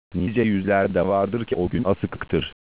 Nice yüzler de vardır ki o gün asıktır.